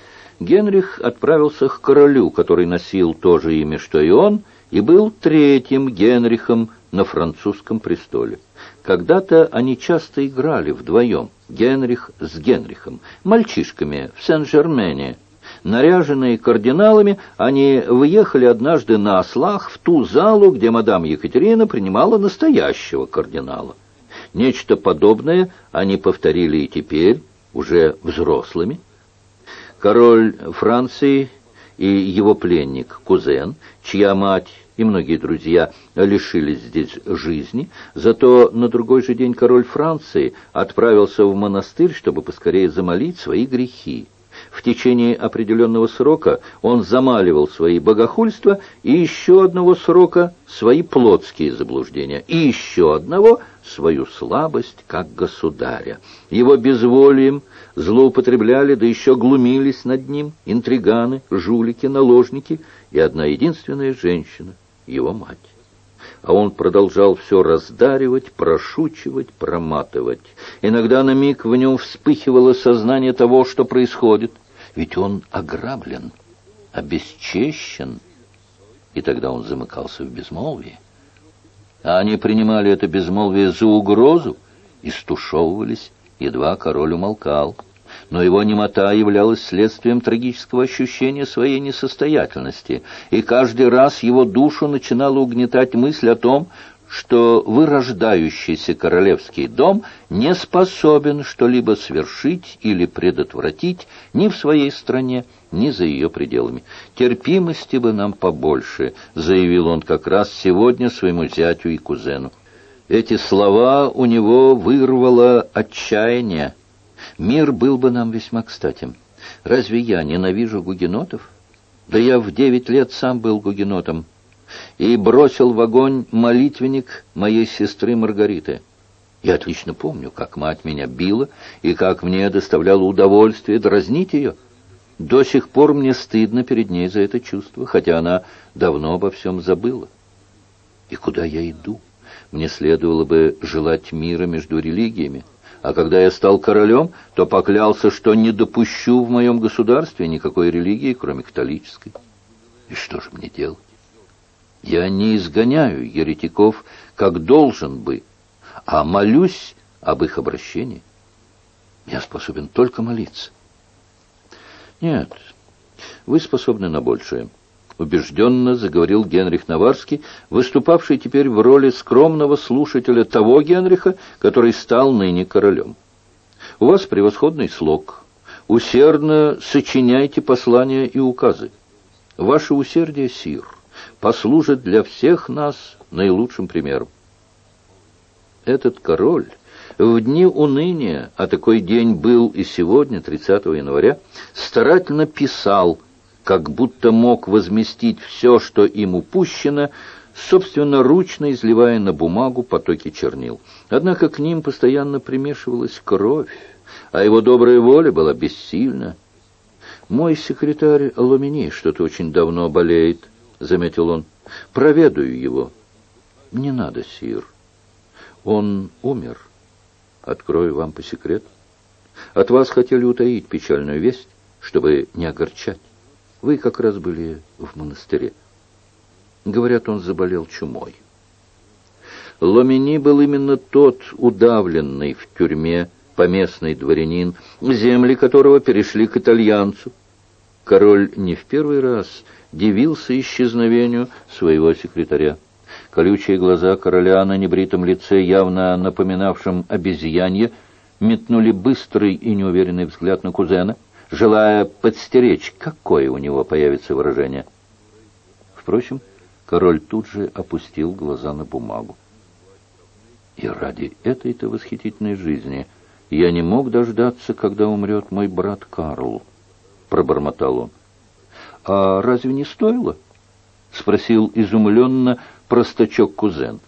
Генрих отправился к королю, который носил то же имя, что и он, и был третьим Генрихом на французском престоле. Когда-то они часто играли вдвоем, Генрих с Генрихом, мальчишками в Сен-Жермене. Наряженные кардиналами, они выехали однажды на ослах в ту залу, где мадам Екатерина принимала настоящего кардинала. Нечто подобное они повторили и теперь, уже взрослыми. Король Франции и его пленник, кузен, чья мать и многие друзья лишились здесь жизни, зато на другой же день король Франции отправился в монастырь, чтобы поскорее замолить свои грехи. В течение определенного срока он замаливал свои богохульства, и еще одного срока свои плотские заблуждения, и еще одного свою слабость как государя. Его безволием злоупотребляли, да еще глумились над ним интриганы, жулики, наложники и одна единственная женщина, его мать. А он продолжал все раздаривать, прошучивать, проматывать. Иногда на миг в нем вспыхивало сознание того, что происходит. Ведь он ограблен, обесчещен. И тогда он замыкался в безмолвии. А они принимали это безмолвие за угрозу и стушевывались, едва король умолкал. Но его немота являлась следствием трагического ощущения своей несостоятельности, и каждый раз его душу начинала угнетать мысль о том, что вырождающийся королевский дом не способен что-либо свершить или предотвратить ни в своей стране, ни за ее пределами. «Терпимости бы нам побольше», — заявил он как раз сегодня своему зятю и кузену. Эти слова у него вырвало отчаяние. «Мир был бы нам весьма кстати. Разве я ненавижу гугенотов? Да я в 9 лет сам был гугенотом и бросил в огонь молитвенник моей сестры Маргариты. Я отлично помню, как мать меня била и как мне доставляло удовольствие дразнить ее. До сих пор мне стыдно перед ней за это чувство, хотя она давно обо всем забыла. И куда я иду? Мне следовало бы желать мира между религиями. А когда я стал королем, то поклялся, что не допущу в моем государстве никакой религии, кроме католической. И что же мне делать? Я не изгоняю еретиков, как должен бы, а молюсь об их обращении. Я способен только молиться. Нет, вы способны на большее. Убежденно заговорил Генрих Наварский, выступавший теперь в роли скромного слушателя того Генриха, который стал ныне королем. У вас превосходный слог. Усердно сочиняйте послания и указы. Ваше усердие, сир, послужит для всех нас наилучшим примером. Этот король в дни уныния, а такой день был и сегодня, 30 января, старательно писал, как будто мог возместить все, что им упущено, собственноручно изливая на бумагу потоки чернил. Однако к ним постоянно примешивалась кровь, а его добрая воля была бессильна. «Мой секретарь Ломини что-то очень давно болеет», — заметил он. «Проведаю его». «Не надо, сир. Он умер. Открою вам по секрету. От вас хотели утаить печальную весть, чтобы не огорчать. Вы как раз были в монастыре. Говорят, он заболел чумой. Ломини был именно тот удавленный в тюрьме поместный дворянин, земли которого перешли к итальянцу. Король не в первый раз дивился исчезновению своего секретаря. Колючие глаза короля на небритом лице, явно напоминавшем обезьянье, метнули быстрый и неуверенный взгляд на кузена, желая подстеречь, какое у него появится выражение. Впрочем, король тут же опустил глаза на бумагу. «И ради этой-то восхитительной жизни я не мог дождаться, когда умрет мой брат Карл», — пробормотал он. «А разве не стоило?» — спросил изумленно простачок-кузен.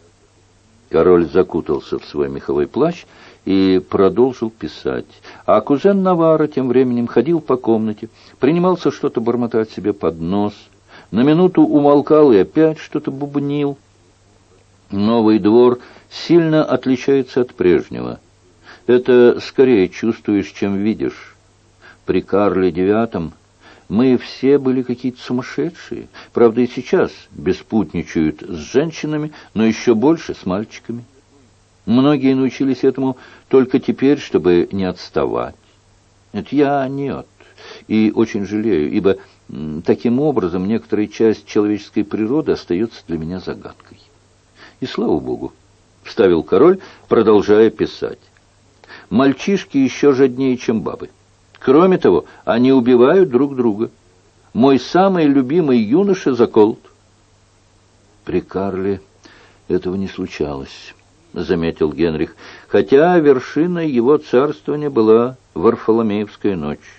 Король закутался в свой меховой плащ и продолжил писать. А кузен Наварро тем временем ходил по комнате, принимался что-то бормотать себе под нос, на минуту умолкал и опять что-то бубнил. Новый двор сильно отличается от прежнего. Это скорее чувствуешь, чем видишь. При Карле IX мы все были какие-то сумасшедшие. Правда, и сейчас беспутничают с женщинами, но еще больше с мальчиками. Многие научились этому только теперь, чтобы не отставать. Это я нет, и очень жалею, ибо таким образом некоторая часть человеческой природы остается для меня загадкой. И слава Богу, вставил король, продолжая писать. Мальчишки еще жаднее, чем бабы. Кроме того, они убивают друг друга. Мой самый любимый юноша заколот. При Карле этого не случалось, заметил Генрих, хотя вершиной его царствования была Варфоломеевская ночь.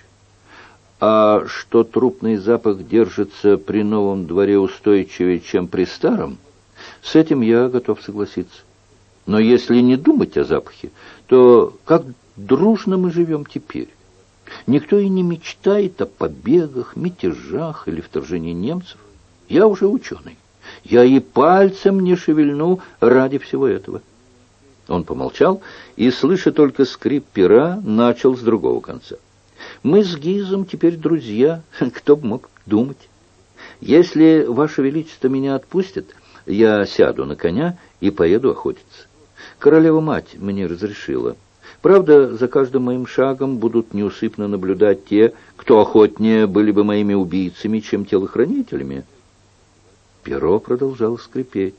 А что трупный запах держится при новом дворе устойчивее, чем при старом, с этим я готов согласиться. Но если не думать о запахе, то как дружно мы живем теперь. Никто и не мечтает о побегах, мятежах или вторжении немцев. Я уже ученый. Я и пальцем не шевельну ради всего этого. Он помолчал и, слыша только скрип пера, начал с другого конца. Мы с Гизом теперь друзья, кто бы мог думать. Если Ваше Величество меня отпустит, я сяду на коня и поеду охотиться. Королева-мать мне разрешила. Правда, за каждым моим шагом будут неусыпно наблюдать те, кто охотнее были бы моими убийцами, чем телохранителями. Перо продолжало скрипеть.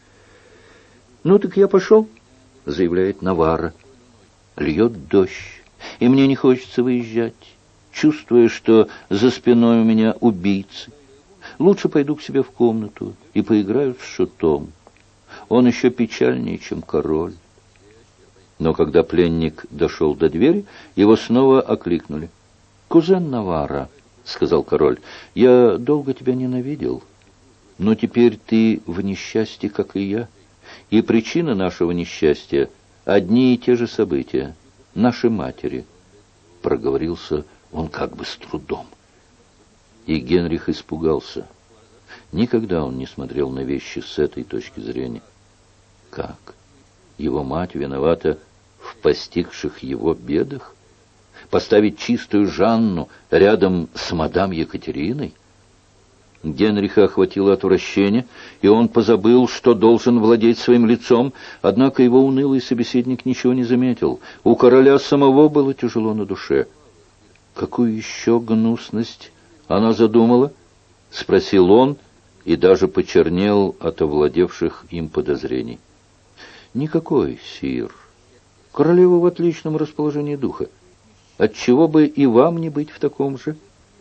«Ну так я пошел», — заявляет Наварро. Льет дождь, и мне не хочется выезжать, чувствуя, что за спиной у меня убийцы. Лучше пойду к себе в комнату и поиграю с шутом. Он еще печальнее, чем король. Но когда пленник дошел до двери, его снова окликнули. «Кузен Наварро», — сказал король, — «я долго тебя ненавидел, но теперь ты в несчастье, как и я, и причина нашего несчастья — одни и те же события, наши матери», — проговорился он как бы с трудом. И Генрих испугался. Никогда он не смотрел на вещи с этой точки зрения. Как? Его мать виновата в постигших его бедах? Поставить чистую Жанну рядом с мадам Екатериной? Генриха охватило отвращение, и он позабыл, что должен владеть своим лицом, однако его унылый собеседник ничего не заметил. У короля самого было тяжело на душе. «Какую еще гнусность она задумала?» — спросил он, и даже почернел от овладевших им подозрений. «Никакой, сир. Королева в отличном расположении духа. Отчего бы и вам не быть в таком же?»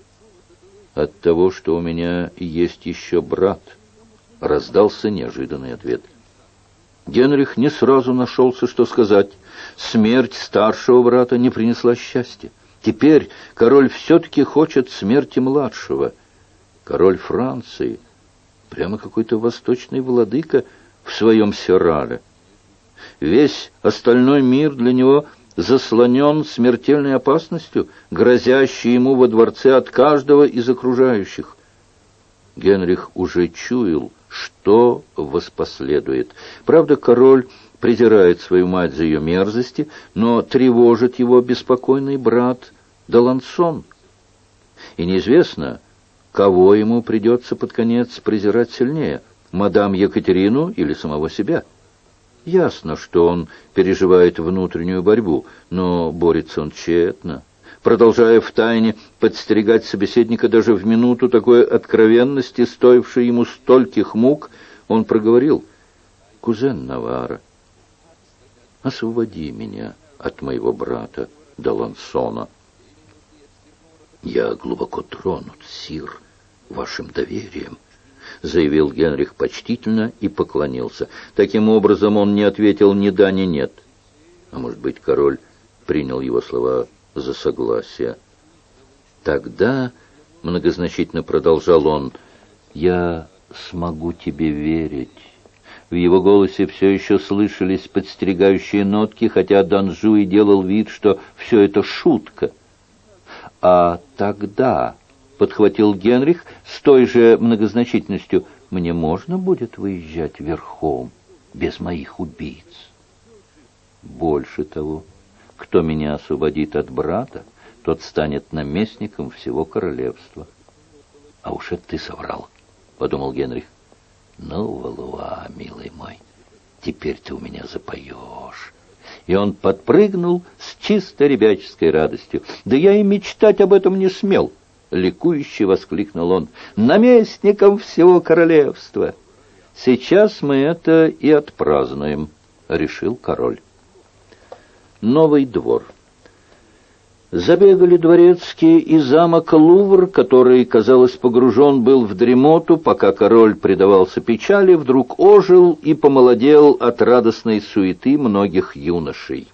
«От того, что у меня есть еще брат», — раздался неожиданный ответ. Генрих не сразу нашелся, что сказать. Смерть старшего брата не принесла счастья. Теперь король все-таки хочет смерти младшего. Король Франции, прямо какой-то восточный владыка в своем серале. Весь остальной мир для него заслонен смертельной опасностью, грозящей ему во дворце от каждого из окружающих. Генрих уже чуял, что воспоследует. Правда, король презирает свою мать за ее мерзости, но тревожит его беспокойный брат Далансон. И неизвестно, кого ему придется под конец презирать сильнее, мадам Екатерину или самого себя. Ясно, что он переживает внутреннюю борьбу, но борется он тщетно. Продолжая втайне подстерегать собеседника даже в минуту такой откровенности, стоившей ему стольких мук, он проговорил: «Кузен Наварро, освободи меня от моего брата d'Аленсона». «Я глубоко тронут, сир, вашим доверием», — заявил Генрих почтительно и поклонился. Таким образом, он не ответил ни да, ни нет. А может быть, король принял его слова за согласие. «Тогда, — многозначительно продолжал он, — я смогу тебе верить». В его голосе все еще слышались подстерегающие нотки, хотя Данжу и делал вид, что все это шутка. «А тогда, — подхватил Генрих с той же многозначительностью, — мне можно будет выезжать верхом, без моих убийц? Больше того, кто меня освободит от брата, тот станет наместником всего королевства». «А уж это ты соврал, — подумал Генрих. «Ну, Валуа, милый мой, теперь ты у меня запоешь». И он подпрыгнул с чисто ребяческой радостью. «Да я и мечтать об этом не смел!» — ликующе воскликнул он. «Наместником всего королевства!» «Сейчас мы это и отпразднуем», — решил король. Новый двор. Забегали дворецкие, и замок Лувр, который, казалось, погружен был в дремоту, пока король предавался печали, вдруг ожил и помолодел от радостной суеты многих юношей.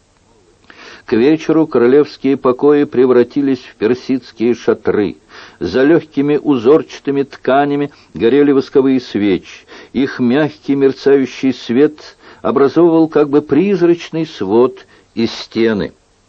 К вечеру королевские покои превратились в персидские шатры. За легкими узорчатыми тканями горели восковые свечи. Их мягкий мерцающий свет образовывал как бы призрачный свод и стены.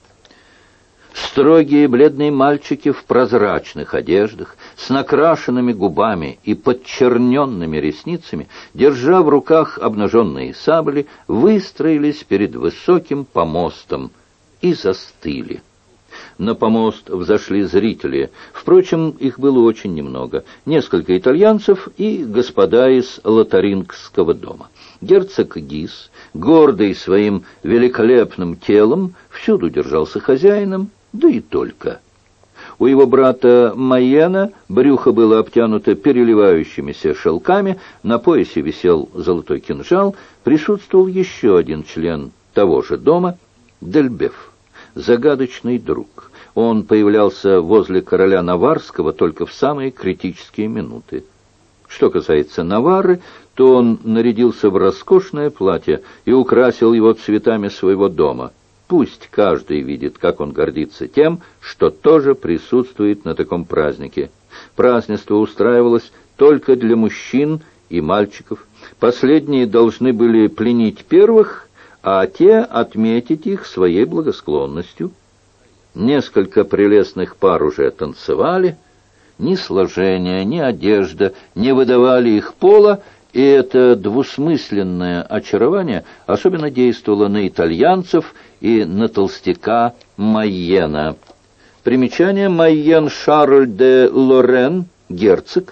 Строгие бледные мальчики в прозрачных одеждах, с накрашенными губами и подчерненными ресницами, держа в руках обнаженные сабли, выстроились перед высоким помостом и застыли. На помост взошли зрители. Впрочем, их было очень немного. Несколько итальянцев и господа из Лотарингского дома. Герцог Гиз, гордый своим великолепным телом, всюду держался хозяином, да и только. У его брата Майена брюхо было обтянуто переливающимися шелками, на поясе висел золотой кинжал, присутствовал еще один член того же дома, Дельбеф, загадочный друг. Он появлялся возле короля Наварского только в самые критические минуты. Что касается Наварры, то он нарядился в роскошное платье и украсил его цветами своего дома. Пусть каждый видит, как он гордится тем, что тоже присутствует на таком празднике. Празднество устраивалось только для мужчин и мальчиков. Последние должны были пленить первых, а те отметить их своей благосклонностью. Несколько прелестных пар уже танцевали. Ни сложения, ни одежда не выдавали их пола, и это двусмысленное очарование особенно действовало на итальянцев и на толстяка Майена. Примечание: Майен Шарль де Лорен, герцог,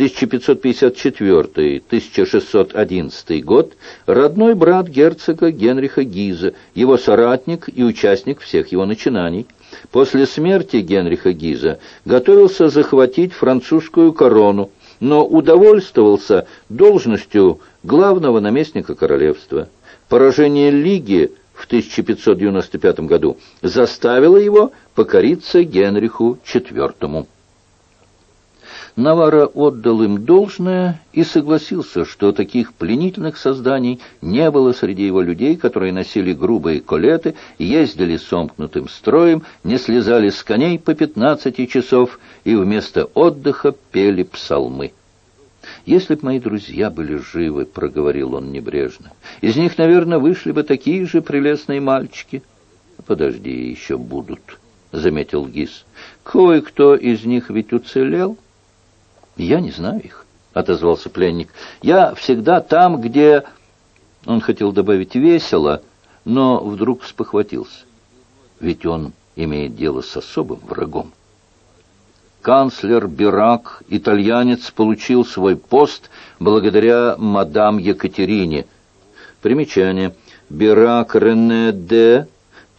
1554-1611 год, родной брат герцога Генриха Гиза, его соратник и участник всех его начинаний. После смерти Генриха Гиза готовился захватить французскую корону, но удовольствовался должностью главного наместника королевства. Поражение Лиги в 1595 году заставило его покориться Генриху IV. Наварро отдал им должное и согласился, что таких пленительных созданий не было среди его людей, которые носили грубые колеты, ездили сомкнутым строем, не слезали с коней по 15 часов и вместо отдыха пели псалмы. «Если б мои друзья были живы, — проговорил он небрежно, — из них, наверное, вышли бы такие же прелестные мальчики». «Подожди, еще будут», — заметил Гиз. «Кое-кто из них ведь уцелел». «Я не знаю их», — отозвался пленник. «Я всегда там, где...» Он хотел добавить «весело», но вдруг спохватился. Ведь он имеет дело с особым врагом. канцлер Бирак, итальянец, получил свой пост благодаря мадам Екатерине. Примечание. Бирак Рене де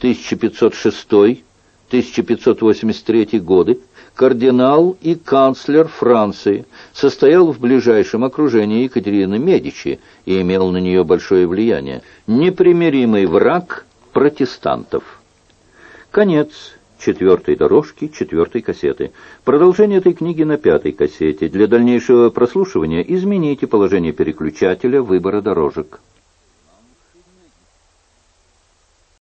1506-1583 годы, кардинал и канцлер Франции, состоял в ближайшем окружении Екатерины Медичи и имел на нее большое влияние. Непримиримый враг протестантов. Конец 4-й дорожки 4-й кассеты. Продолжение этой книги на 5-й кассете. Для дальнейшего прослушивания измените положение переключателя выбора дорожек.